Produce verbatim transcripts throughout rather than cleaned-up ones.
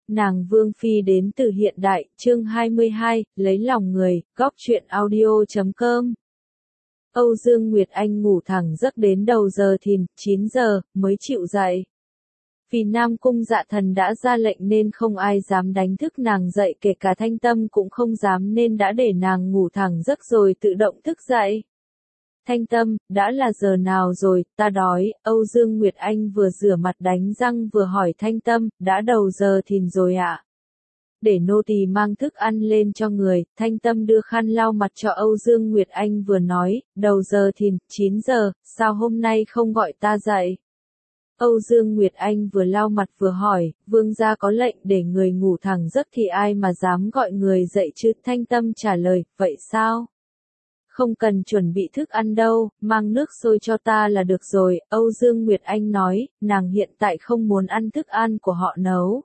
Nàng Vương Phi đến từ hiện đại, chương hai mươi hai, lấy lòng người, góc truyện audio chấm com. Âu Dương Nguyệt Anh ngủ thẳng giấc đến đầu giờ thìn, chín giờ, mới chịu dậy. Vì Nam Cung Dạ Thần đã ra lệnh nên không ai dám đánh thức nàng dậy, kể cả Thanh Tâm cũng không dám, nên đã để nàng ngủ thẳng giấc rồi tự động thức dậy. Thanh Tâm, đã là giờ nào rồi, ta đói. Âu Dương Nguyệt Anh vừa rửa mặt đánh răng vừa hỏi Thanh Tâm, đã đầu giờ thìn rồi ạ? Để nô tỳ mang thức ăn lên cho người. Thanh Tâm đưa khăn lau mặt cho Âu Dương Nguyệt Anh vừa nói, đầu giờ thìn, chín giờ, sao hôm nay không gọi ta dậy? Âu Dương Nguyệt Anh vừa lau mặt vừa hỏi, vương gia có lệnh để người ngủ thẳng giấc thì ai mà dám gọi người dậy chứ? Thanh Tâm trả lời, vậy sao? Không cần chuẩn bị thức ăn đâu, mang nước sôi cho ta là được rồi. Âu Dương Nguyệt Anh nói, nàng hiện tại không muốn ăn thức ăn của họ nấu.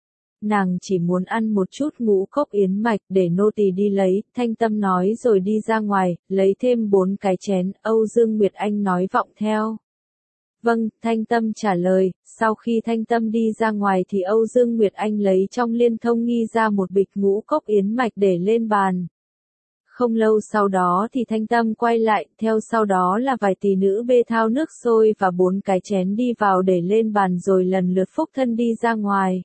Nàng chỉ muốn ăn một chút ngũ cốc yến mạch, để nô tỳ đi lấy. Thanh Tâm nói rồi đi ra ngoài, lấy thêm bốn cái chén. Âu Dương Nguyệt Anh nói vọng theo. Vâng, Thanh Tâm trả lời. Sau khi Thanh Tâm đi ra ngoài thì Âu Dương Nguyệt Anh lấy trong liên thông nghi ra một bịch ngũ cốc yến mạch để lên bàn. Không lâu sau đó thì Thanh Tâm quay lại, theo sau đó là vài tỷ nữ bê thao nước sôi và bốn cái chén đi vào để lên bàn rồi lần lượt phúc thân đi ra ngoài.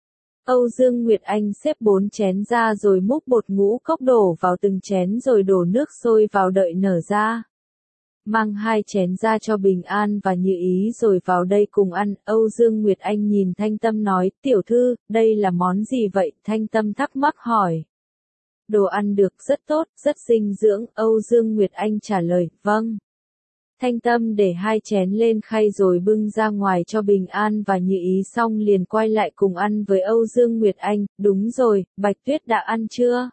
Âu Dương Nguyệt Anh xếp bốn chén ra rồi múc bột ngũ cốc đổ vào từng chén rồi đổ nước sôi vào đợi nở ra. Mang hai chén ra cho Bình An và Như Ý rồi vào đây cùng ăn. Âu Dương Nguyệt Anh nhìn Thanh Tâm nói, tiểu thư, đây là món gì vậy? Thanh Tâm thắc mắc hỏi. Đồ ăn được rất tốt, rất dinh dưỡng. Âu Dương Nguyệt Anh trả lời, vâng. Thanh Tâm để hai chén lên khay rồi bưng ra ngoài cho Bình An và Như Ý xong liền quay lại cùng ăn với Âu Dương Nguyệt Anh. Đúng rồi, Bạch Tuyết đã ăn chưa?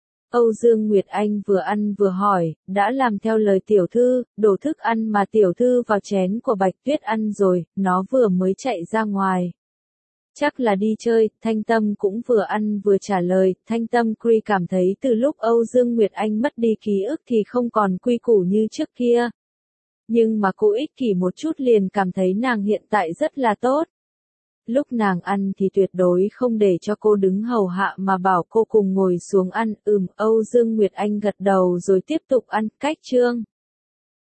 Âu Dương Nguyệt Anh vừa ăn vừa hỏi, đã làm theo lời tiểu thư, đổ thức ăn mà tiểu thư vào chén của Bạch Tuyết ăn rồi, nó vừa mới chạy ra ngoài. Chắc là đi chơi. Thanh Tâm cũng vừa ăn vừa trả lời. Thanh Tâm Cree cảm thấy từ lúc Âu Dương Nguyệt Anh mất đi ký ức thì không còn quy củ như trước kia. Nhưng mà cô ích kỷ một chút liền cảm thấy nàng hiện tại rất là tốt. Lúc nàng ăn thì tuyệt đối không để cho cô đứng hầu hạ mà bảo cô cùng ngồi xuống ăn. Ừm, Âu Dương Nguyệt Anh gật đầu rồi tiếp tục ăn. Cách chương